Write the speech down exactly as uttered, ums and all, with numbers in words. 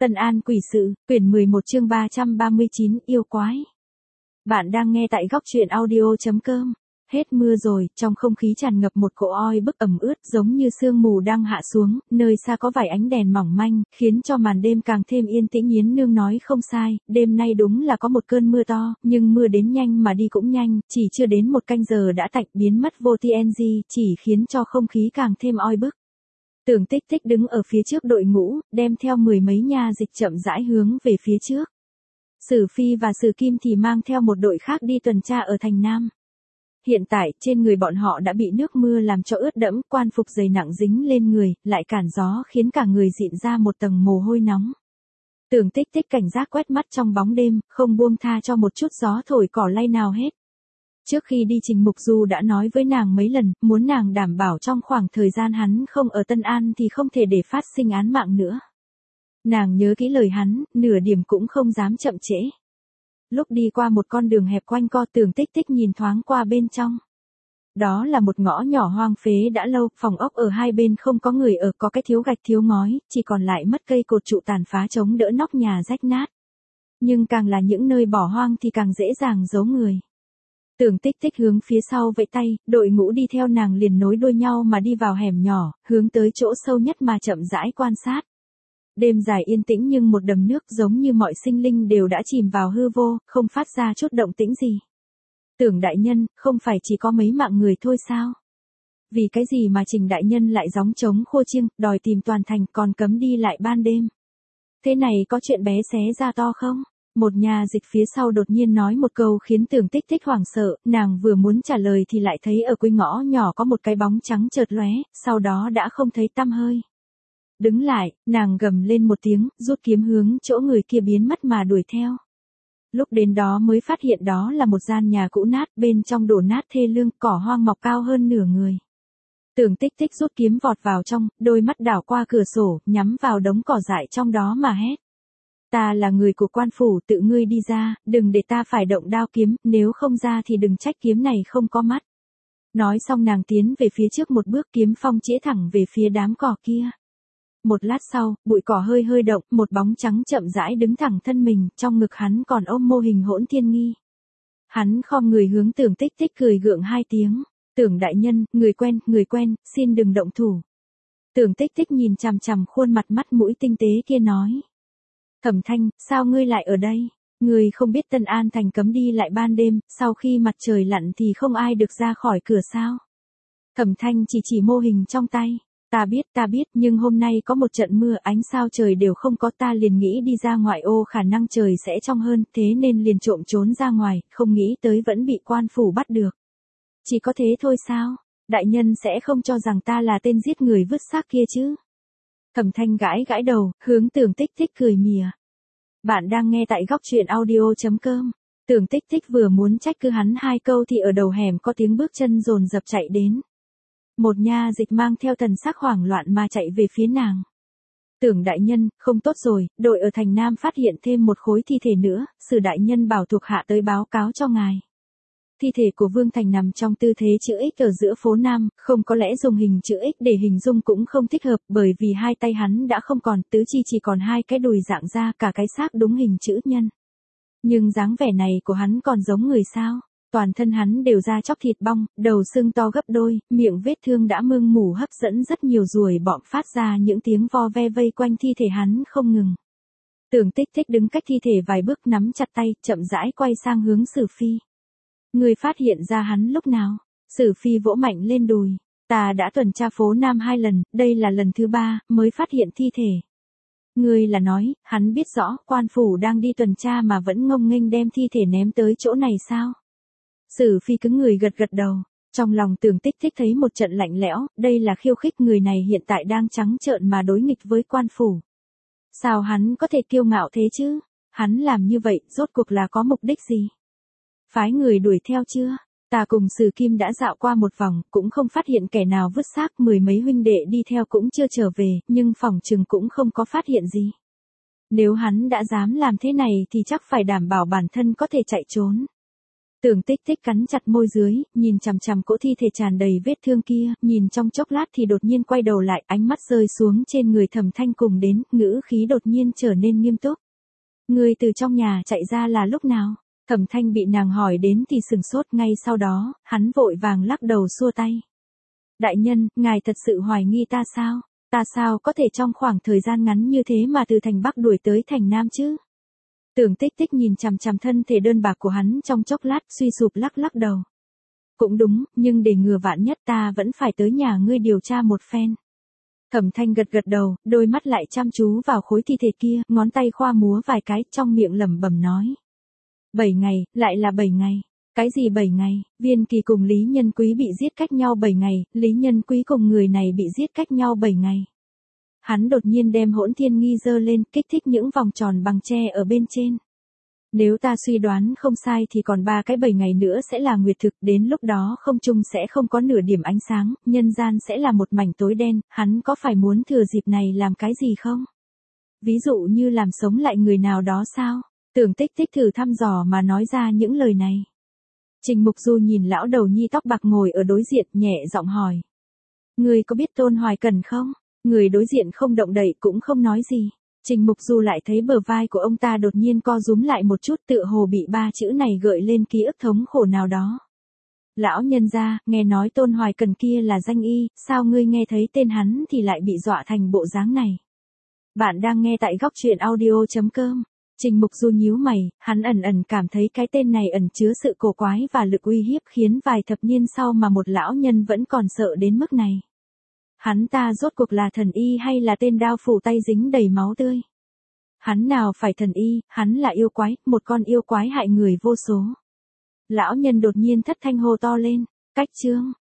Tân An quỷ sự, quyển mười một chương ba trăm ba mươi chín, yêu quái. Bạn đang nghe tại góc truyện audio chấm com. Hết mưa rồi, trong không khí tràn ngập một cỗ oi bức ẩm ướt giống như sương mù đang hạ xuống, nơi xa có vài ánh đèn mỏng manh, khiến cho màn đêm càng thêm yên tĩnh. Yến Nương nói không sai, đêm nay đúng là có một cơn mưa to, nhưng mưa đến nhanh mà đi cũng nhanh, chỉ chưa đến một canh giờ đã tạnh biến mất vô tng, chỉ khiến cho không khí càng thêm oi bức. Tưởng Tích Tích đứng ở phía trước đội ngũ, đem theo mười mấy nha dịch chậm rãi hướng về phía trước. Sử Phi và Sử Kim thì mang theo một đội khác đi tuần tra ở thành Nam. Hiện tại, trên người bọn họ đã bị nước mưa làm cho ướt đẫm, quan phục dày nặng dính lên người, lại cản gió khiến cả người dịn ra một tầng mồ hôi nóng. Tưởng Tích Tích cảnh giác quét mắt trong bóng đêm, không buông tha cho một chút gió thổi cỏ lay nào hết. Trước khi đi Trình Mục Du đã nói với nàng mấy lần, muốn nàng đảm bảo trong khoảng thời gian hắn không ở Tân An thì không thể để phát sinh án mạng nữa. Nàng nhớ kỹ lời hắn, nửa điểm cũng không dám chậm trễ. Lúc đi qua một con đường hẹp quanh co, Tưởng Tích Tích nhìn thoáng qua bên trong. Đó là một ngõ nhỏ hoang phế đã lâu, phòng ốc ở hai bên không có người ở, có cái thiếu gạch thiếu ngói, chỉ còn lại mất cây cột trụ tàn phá chống đỡ nóc nhà rách nát. Nhưng càng là những nơi bỏ hoang thì càng dễ dàng giấu người. Tưởng Tích Tích hướng phía sau vẫy tay, đội ngũ đi theo nàng liền nối đuôi nhau mà đi vào hẻm nhỏ, hướng tới chỗ sâu nhất mà chậm rãi quan sát. Đêm dài yên tĩnh nhưng một đầm nước giống như mọi sinh linh đều đã chìm vào hư vô, không phát ra chút động tĩnh gì. Tưởng đại nhân, không phải chỉ có mấy mạng người thôi sao? Vì cái gì mà Trình đại nhân lại gióng trống khô chiêng, đòi tìm toàn thành còn cấm đi lại ban đêm? Thế này có chuyện bé xé ra to không? Một nhà dịch phía sau đột nhiên nói một câu khiến Tưởng Tích Tích hoảng sợ, nàng vừa muốn trả lời thì lại thấy ở cuối ngõ nhỏ có một cái bóng trắng chợt lóe, sau đó đã không thấy tăm hơi. Đứng lại, nàng gầm lên một tiếng, rút kiếm hướng chỗ người kia biến mất mà đuổi theo. Lúc đến đó mới phát hiện đó là một gian nhà cũ nát, bên trong đổ nát thê lương, cỏ hoang mọc cao hơn nửa người. Tưởng Tích Tích rút kiếm vọt vào trong, đôi mắt đảo qua cửa sổ, nhắm vào đống cỏ dại trong đó mà hét. Ta là người của quan phủ, tự ngươi đi ra, đừng để ta phải động đao kiếm, nếu không ra thì đừng trách kiếm này không có mắt. Nói xong nàng tiến về phía trước một bước, kiếm phong chĩa thẳng về phía đám cỏ kia. Một lát sau, bụi cỏ hơi hơi động, một bóng trắng chậm rãi đứng thẳng thân mình, trong ngực hắn còn ôm mô hình Hỗn Thiên Nghi. Hắn khom người hướng Tưởng Tích Tích cười gượng hai tiếng, Tưởng đại nhân, người quen, người quen, xin đừng động thủ. Tưởng Tích Tích nhìn chằm chằm khuôn mặt mắt mũi tinh tế kia nói. Thẩm Thanh, sao ngươi lại ở đây? Ngươi không biết Tân An thành cấm đi lại ban đêm, sau khi mặt trời lặn thì không ai được ra khỏi cửa sao? Thẩm Thanh chỉ chỉ mô hình trong tay. Ta biết, ta biết, nhưng hôm nay có một trận mưa, ánh sao trời đều không có, ta liền nghĩ đi ra ngoại ô khả năng trời sẽ trong hơn, thế nên liền trộm trốn ra ngoài, không nghĩ tới vẫn bị quan phủ bắt được. Chỉ có thế thôi sao? Đại nhân sẽ không cho rằng ta là tên giết người vứt xác kia chứ? Thẩm Thanh gãi gãi đầu, hướng Tưởng Tích Tích cười mỉa. Bạn đang nghe tại góc truyện audio chấm com. Tưởng Tích Tích vừa muốn trách cứ hắn hai câu thì ở đầu hẻm có tiếng bước chân dồn dập chạy đến. Một nha dịch mang theo thần sắc hoảng loạn mà chạy về phía nàng. Tưởng đại nhân, không tốt rồi, đội ở thành Nam phát hiện thêm một khối thi thể nữa, Sử đại nhân bảo thuộc hạ tới báo cáo cho ngài. Thi thể của Vương Thành nằm trong tư thế chữ X ở giữa phố Nam, không có lẽ dùng hình chữ X để hình dung cũng không thích hợp, bởi vì hai tay hắn đã không còn, tứ chi chỉ còn hai cái đùi dạng ra, cả cái xác đúng hình chữ nhân. Nhưng dáng vẻ này của hắn còn giống người sao? Toàn thân hắn đều da chóc thịt bong, đầu sưng to gấp đôi, miệng vết thương đã mưng mủ hấp dẫn rất nhiều ruồi bọm phát ra những tiếng vo ve vây quanh thi thể hắn không ngừng. Tưởng Tích Tích đứng cách thi thể vài bước nắm chặt tay, chậm rãi quay sang hướng Sử Phi. Người phát hiện ra hắn lúc nào? Sử Phi vỗ mạnh lên đùi. Ta đã tuần tra phố Nam hai lần, đây là lần thứ ba, mới phát hiện thi thể. Ngươi là nói, hắn biết rõ, quan phủ đang đi tuần tra mà vẫn ngông nghênh đem thi thể ném tới chỗ này sao? Sử Phi cứng người gật gật đầu, trong lòng Tưởng Tích Tích thấy một trận lạnh lẽo, đây là khiêu khích, người này hiện tại đang trắng trợn mà đối nghịch với quan phủ. Sao hắn có thể kiêu ngạo thế chứ? Hắn làm như vậy, rốt cuộc là có mục đích gì? Phái người đuổi theo chưa? Ta cùng Sử Kim đã dạo qua một vòng, cũng không phát hiện kẻ nào vứt xác, mười mấy huynh đệ đi theo cũng chưa trở về, nhưng phỏng chừng cũng không có phát hiện gì. Nếu hắn đã dám làm thế này thì chắc phải đảm bảo bản thân có thể chạy trốn. Tưởng Tích Tích cắn chặt môi dưới, nhìn chằm chằm cỗ thi thể tràn đầy vết thương kia, nhìn trong chốc lát thì đột nhiên quay đầu lại, ánh mắt rơi xuống trên người Thẩm Thanh cùng đến, ngữ khí đột nhiên trở nên nghiêm túc. Người từ trong nhà chạy ra là lúc nào? Thẩm Thanh bị nàng hỏi đến thì sừng sốt, ngay sau đó, hắn vội vàng lắc đầu xua tay. Đại nhân, ngài thật sự hoài nghi ta sao? Ta sao có thể trong khoảng thời gian ngắn như thế mà từ thành Bắc đuổi tới thành Nam chứ? Tưởng Tích Tích nhìn chằm chằm thân thể đơn bạc của hắn trong chốc lát, suy sụp lắc lắc đầu. Cũng đúng, nhưng để ngừa vạn nhất ta vẫn phải tới nhà ngươi điều tra một phen. Thẩm Thanh gật gật đầu, đôi mắt lại chăm chú vào khối thi thể kia, ngón tay khoa múa vài cái, trong miệng lẩm bẩm nói. Bảy ngày, lại là bảy ngày. Cái gì bảy ngày? Viên Kỳ cùng Lý Nhân Quý bị giết cách nhau bảy ngày, Lý Nhân Quý cùng người này bị giết cách nhau bảy ngày. Hắn đột nhiên đem Hỗn Thiên Nghi giơ lên, kích thích những vòng tròn bằng tre ở bên trên. Nếu ta suy đoán không sai thì còn ba cái bảy ngày nữa sẽ là nguyệt thực, đến lúc đó không trung sẽ không có nửa điểm ánh sáng, nhân gian sẽ là một mảnh tối đen, hắn có phải muốn thừa dịp này làm cái gì không? Ví dụ như làm sống lại người nào đó sao? Tưởng Tích Tích thử thăm dò mà nói ra những lời này. Trình Mục Du nhìn lão đầu nhi tóc bạc ngồi ở đối diện, nhẹ giọng hỏi. Người có biết Tôn Hoài Cần không? Người đối diện không động đậy cũng không nói gì. Trình Mục Du lại thấy bờ vai của ông ta đột nhiên co rúm lại một chút, tựa hồ bị ba chữ này gợi lên ký ức thống khổ nào đó. Lão nhân gia, nghe nói Tôn Hoài Cần kia là danh y, sao ngươi nghe thấy tên hắn thì lại bị dọa thành bộ dáng này? Bạn đang nghe tại góc truyện audio chấm com. Trình Mục Du nhíu mày, hắn ẩn ẩn cảm thấy cái tên này ẩn chứa sự cổ quái và lực uy hiếp, khiến vài thập niên sau mà một lão nhân vẫn còn sợ đến mức này. Hắn ta rốt cuộc là thần y hay là tên đao phủ tay dính đầy máu tươi? Hắn nào phải thần y, hắn là yêu quái, một con yêu quái hại người vô số. Lão nhân đột nhiên thất thanh hô to lên, cách chương.